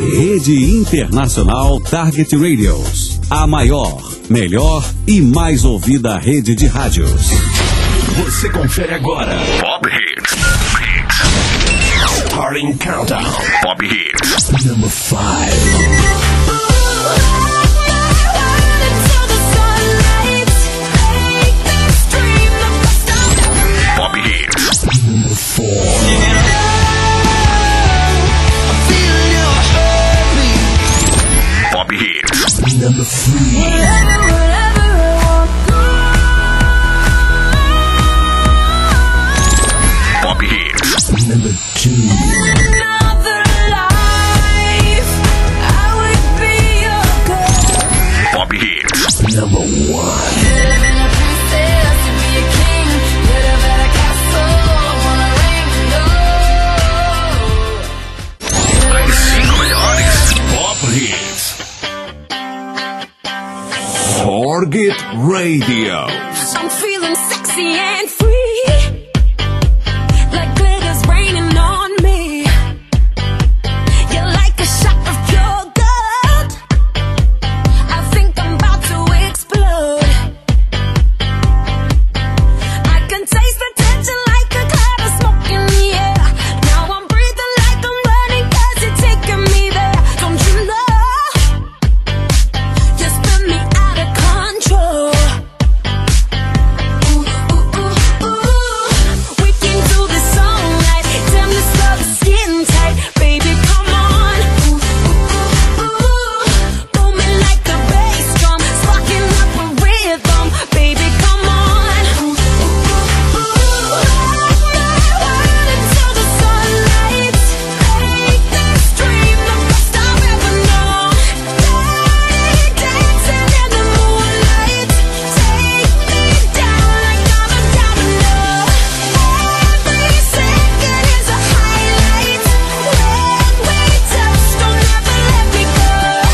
Rede Internacional Target Radios. A maior, melhor e mais ouvida rede de rádios. Você confere agora Pop Hits. Starting Countdown. Pop Hits. Number 5. Pop Hits. Number 4. Pop Hits. Number 3. Pop Hits. Number 2. Pop Hits. Number 1. Target Radio. I'm feeling sexy and free, like glitter's raining on me. You're like a shot of pure gold. I think I'm about to explode. I can taste the tension like a cloud of smoke in the air. Now I'm breathing like I'm running 'cause you're taking me there. Don't you know? You spin me out of control. We can do this all night. Damn, this love is getting tight. Baby, come on. Booming like a bass drum, sparking up a rhythm. Baby, come on. Until the sunlight. Make this dream the best I've ever known. Dancing in the moonlight. Take me down like I'm a domino. Every second is a highlight. When we touch, don't ever let me go.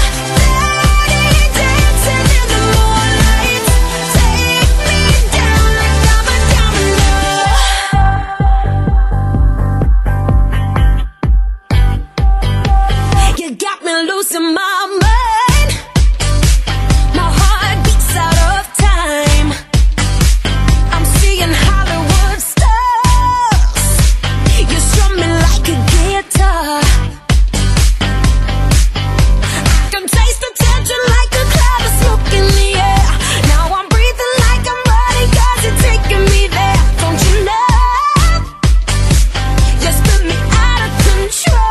Dancing in the moonlight. Take me down like I'm a domino. You got me losing my mind. My heart beats out of time. I'm seeing Hollywood stars. You strum me like a guitar. I can taste the tension like a cloud of smoke in the air. Now I'm breathing like I'm running 'cause you're taking me there. Don't you know? You spin me out of control.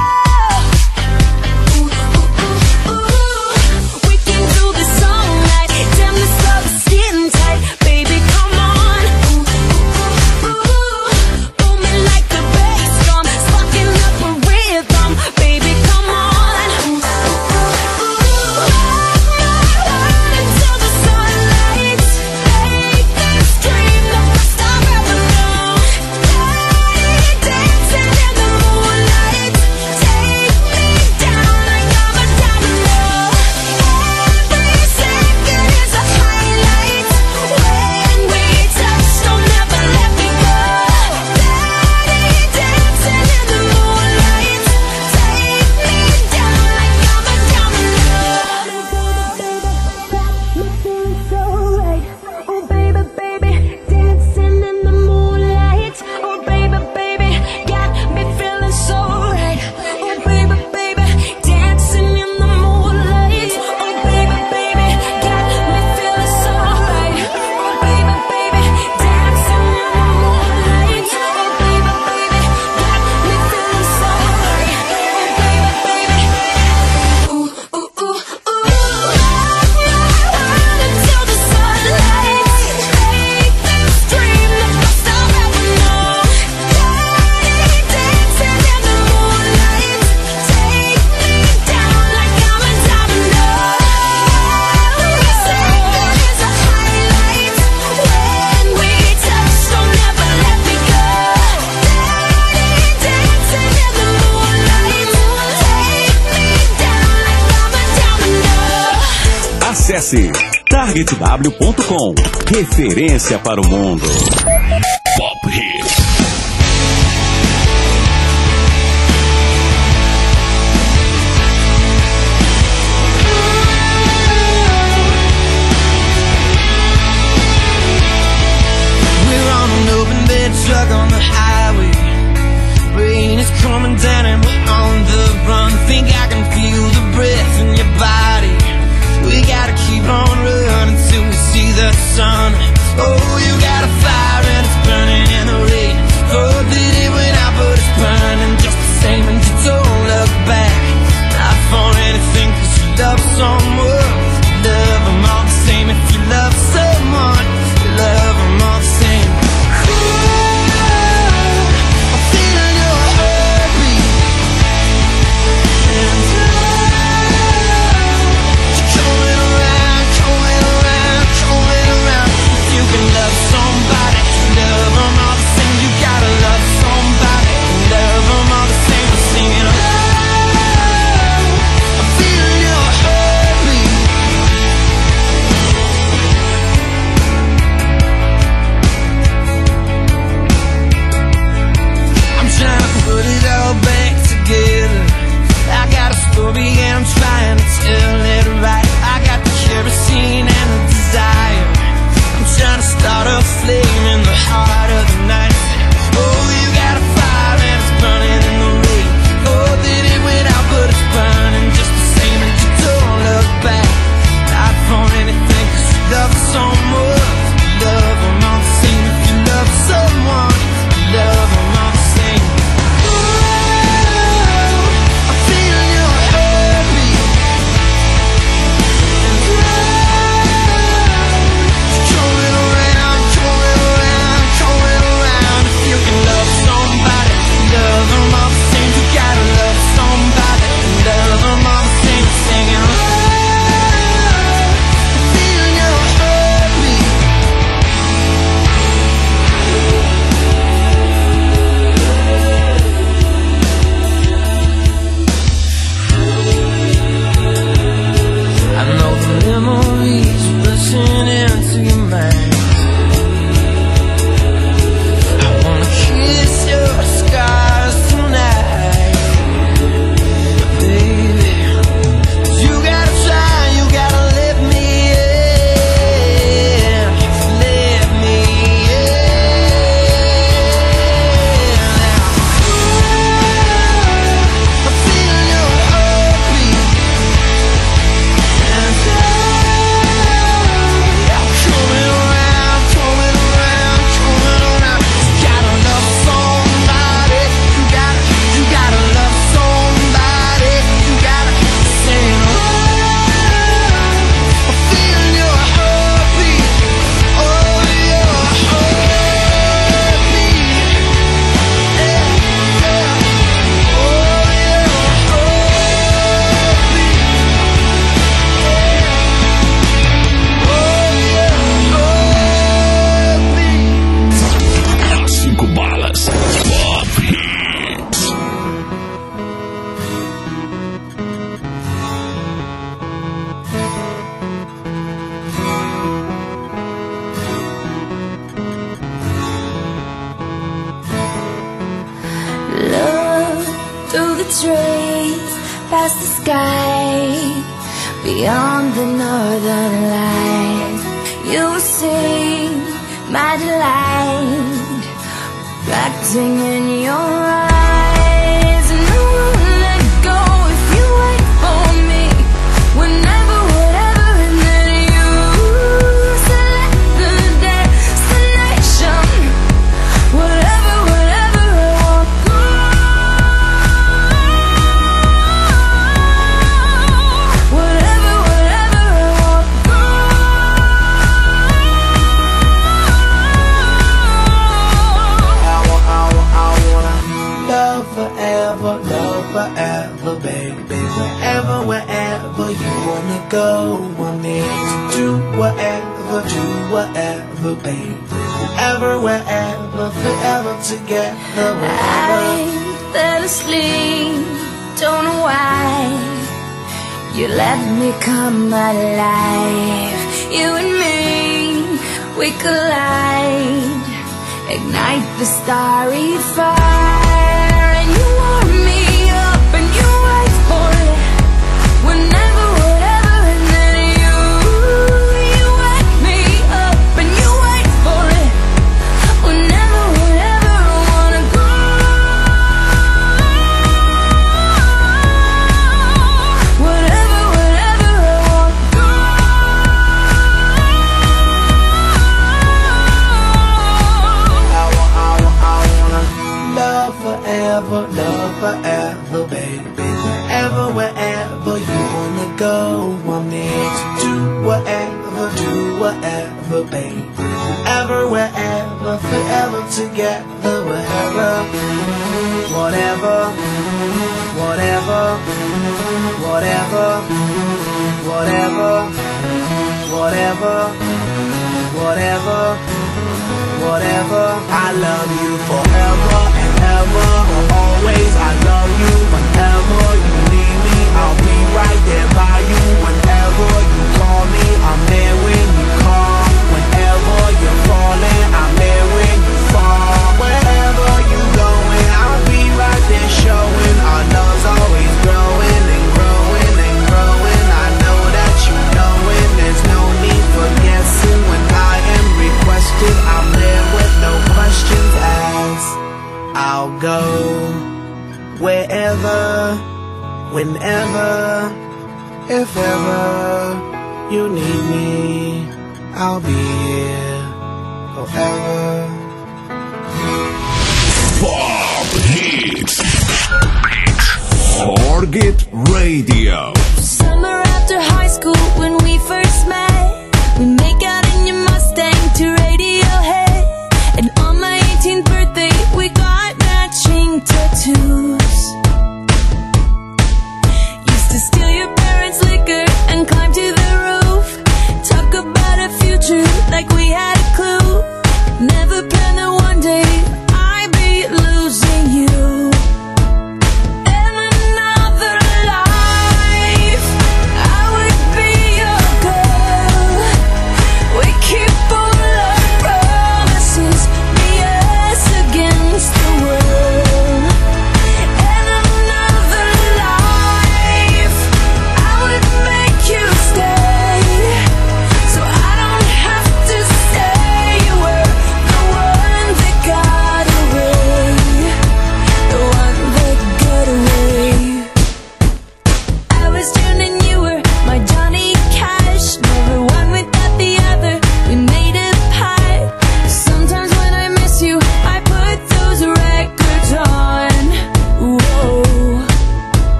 We can do this all night. Damn, this love is getting tight. Baby, come on. Booming like a bass drum, sparking up a rhythm. Baby, come on. Until the sunlight. Make this dream the best I've ever known. Dancing in the moonlight. Take me down like I'm a domino. Every second is a highlight. When we touch, don't ever let me go. Dancing in the moonlight. Take me down like I'm a domino. Me feeling so right. Oh baby, baby, dancing in the moonlight. Oh baby, baby, got me feeling so right. Oh baby, baby, dancing in the moonlight. Oh baby, baby, got me feeling so right. Oh baby, baby, dancing in the moonlight. Oh baby, baby, got me feeling so right. Oh baby, baby, ooh ooh ooh ooh. Until the sunlight. Make this dream the best I've ever known. Dancing in the moonlight. Take me down like I'm a domino. Every second is a highlight. When we touch, don't ever let me go. Dancing in the moonlight. Take me down like I'm a domino. Acesse targetw.com. Referência para o mundo. Pop Hits. its rays past the sky, beyond the northern lights. You will see my delight, reflecting in your eyes. And I won't let go if you wait for me. Whenever, whatever, and then you select the destination. Whatever, whatever, I won't go. Whatever, whatever, I won't go. Forever, baby. Wherever you wanna go, I'm there to do whatever, baby. Wherever, forever together. I fell asleep, don't know why. You let me come alive. You and me, we collide, ignite the starry fire. And you warm me up and you wait for it. Whenever, whatever, and then you wake me up and you wait for it. Whenever, whatever, I wanna go. Whatever, whatever, I wanna go. I wanna love forever, baby. Wherever you wanna go, I'm there to do whatever, baby. Wherever, forever together. Whatever, whatever, whatever, whatever, whatever, whatever, whatever, whatever. I love you forever and ever, always. I love you whenever you need me. I'll be right there by you whenever you call me. I'm there when you call. Whenever you're falling, I'm there when you fall. Wherever you going, I'll be right there showing. Our love's always growing and growing and growing. I know that you know it. There's no need for guessing. When I am requested, I'm there with no questions asked. I'll go wherever, whenever, if ever you need me, I'll be here forever. Pop Hits. Target Radio. Summer after high school when we first met, we make out in your Mustang to Radiohead. And on my 18th birthday we got matching tattoos. Used to steal your parents' liquor and climb to the roof. Talk about a future like we had a clue. Never planned that one day I'd be losing you. In another life I would be your girl. We keep all our promises, be us against the world.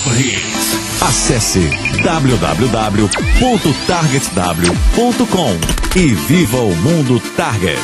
Pop Hits. Acesse www.targetw.com e viva o mundo Target.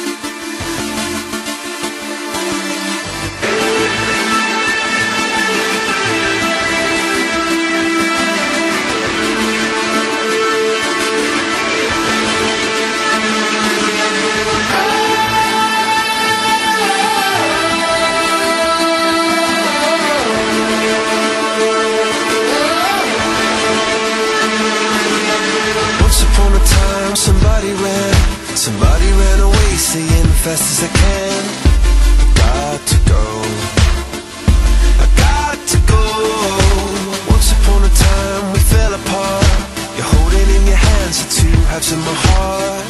Somebody ran away saying fast as I can, got to go, I got to go. Once upon a time we fell apart. You're holding in your hands the two halves of my heart.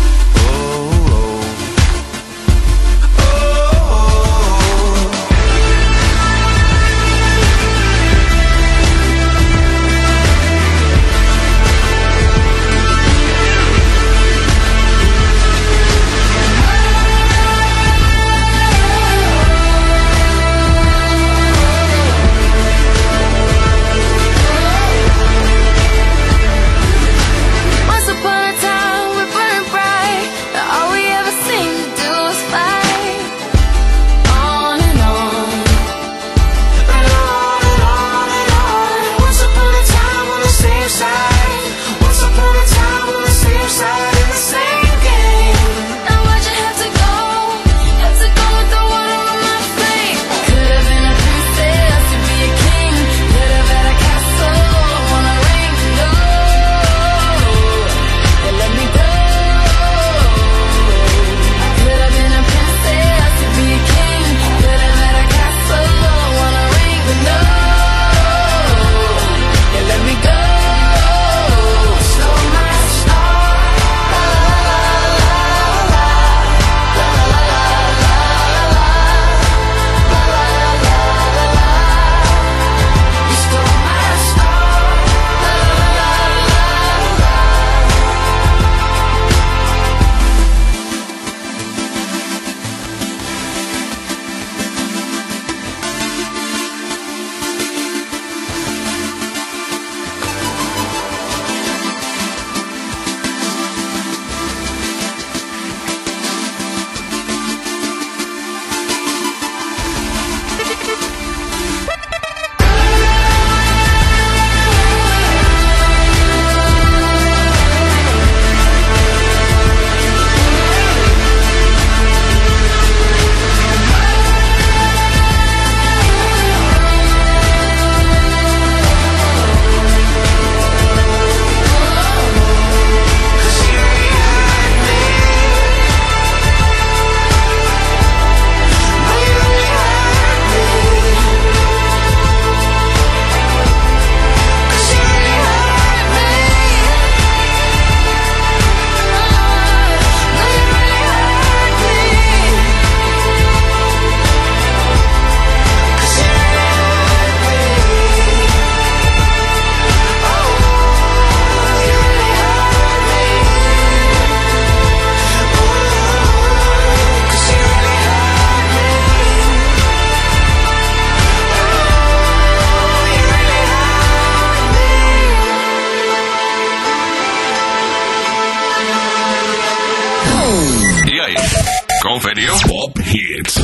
Conferiu? Pop Hits.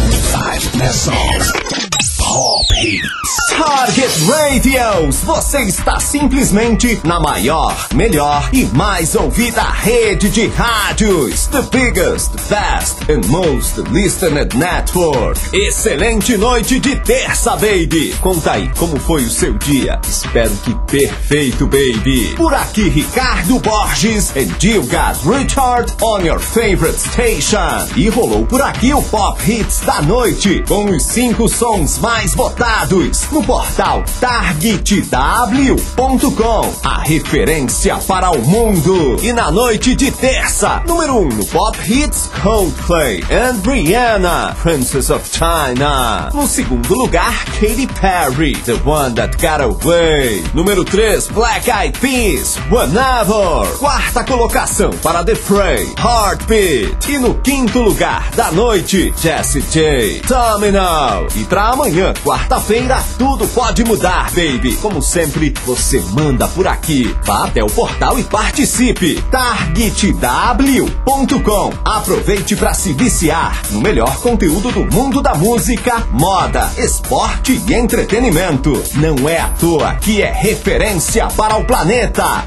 5 Best Songs. Pop Hits. Target Radios, você está simplesmente na maior, melhor e mais ouvida rede de rádios. The biggest, best and most listened network. Excelente noite de terça, baby. Conta aí, como foi o seu dia? Espero que perfeito, baby. Por aqui, Ricardo Borges and you got Richard on your favorite station. E rolou por aqui o Pop Hits da noite, com os 5 sons mais votados no portal targetw.com, a referência para o mundo. E na noite de terça, número 1 no Pop Hits, Coldplay and Rihanna, Princess of China. No segundo lugar, Katy Perry, The One That Got Away. Número 3, Black Eyed Peas, Whenever. Quarta colocação para The Fray, Heartbeat. E no quinto lugar da noite, Jessie J, Domino. E pra amanhã, quarta-feira, tudo pode mudar. ajudar, baby. Como sempre, você manda por aqui. Vá até o portal e participe. targetw.com. Aproveite para se viciar no melhor conteúdo do mundo da música, moda, esporte e entretenimento. Não é à toa que é referência para o planeta.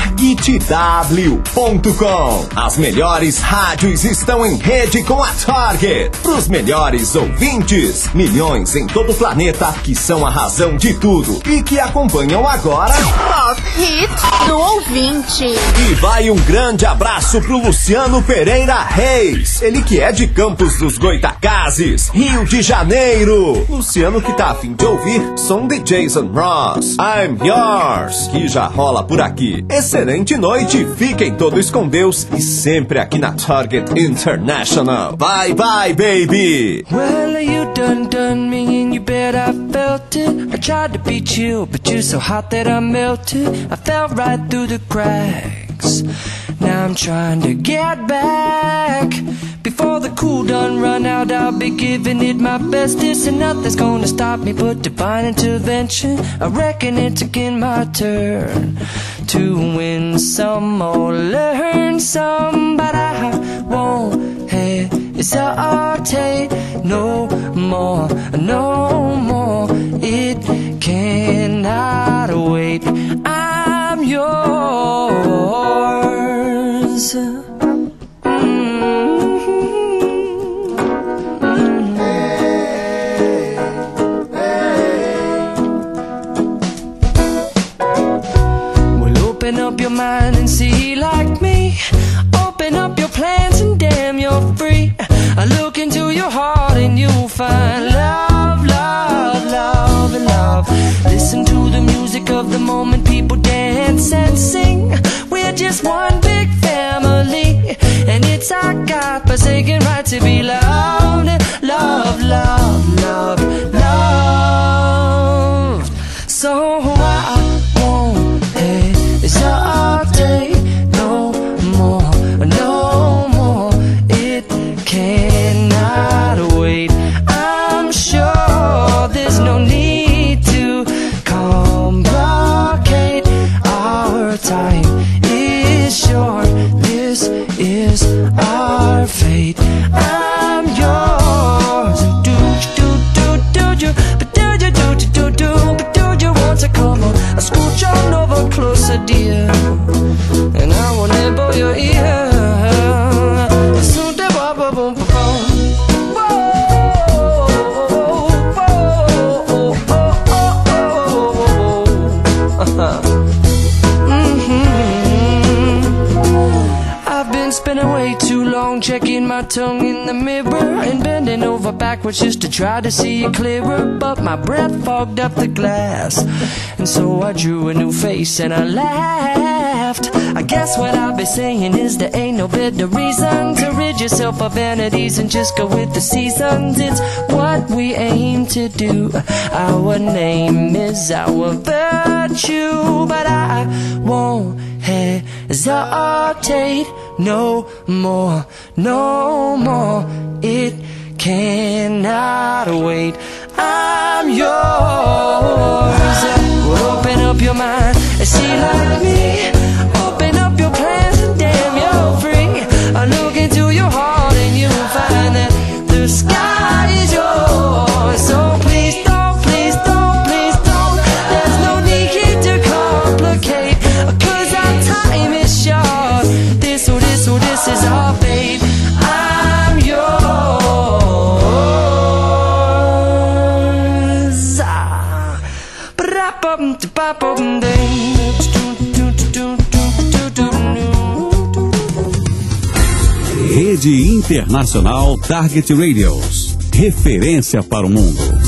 targetw.com. As melhores rádios estão em rede com a Target. Para os melhores ouvintes, milhões em todo o planeta que são a razão de tudo e que acompanham agora Pop Hit do ouvinte. E vai um grande abraço pro Luciano Pereira Reis, ele que é de Campos dos Goitacazes, Rio de Janeiro. Luciano que tá a fim de ouvir som de Jason Ross, I'm Yours, que já rola por aqui. Excelente noite, fiquem todos com Deus e sempre aqui na Target International. Bye bye, baby. Well, you done me and you bet I felt it. I tried to be chill, but you're so hot that I melted. I fell right through the cracks. Now I'm trying to get back. Before the cool done run out, I'll be giving it my bestest, and nothing's gonna stop me but divine intervention. I reckon it's again my turn to win some or learn some, but I won't hesitate no more, no more. It cannot wait. I'm yours. Open up your mind and see like me. Open up your plans and damn, you're free. I look into your heart and you'll find love, love, love, and love. Listen to the music of the moment, people dance and sing. We're just one big family, and it's our God-forsaken right to be loved, love, love, love, loved. So I won't hesitate no more, no more. It cannot wait. I'm sure there's no need to complicate. Our time is short. This is our fate. I'm yours. Do you, but do you want to come on? I scooch on over closer, dear, and I will nibble your ear. Soon to boom, boom, boom, boom. I've been spending way too long checking my tongue in the mirror and bending over backwards just to try to see it clearer, but my breath fogged up the glass, and so I drew a new face and I laughed. I guess what I'll be saying is there ain't no better reason to rid yourself of vanities and just go with the seasons. It's what we aim to do. Our name is our virtue, but I won't hesitate no more, no more. It cannot wait. I'm yours. Open up your mind and see like me. Open up your plans and damn, you're free. I look into your heart and you'll find that the sky is yours. So please don't, please don't, please don't. There's no need to complicate, 'cause our time is short. This is our fate. I'm yours. Rede Internacional Target Radios. Referência para o mundo.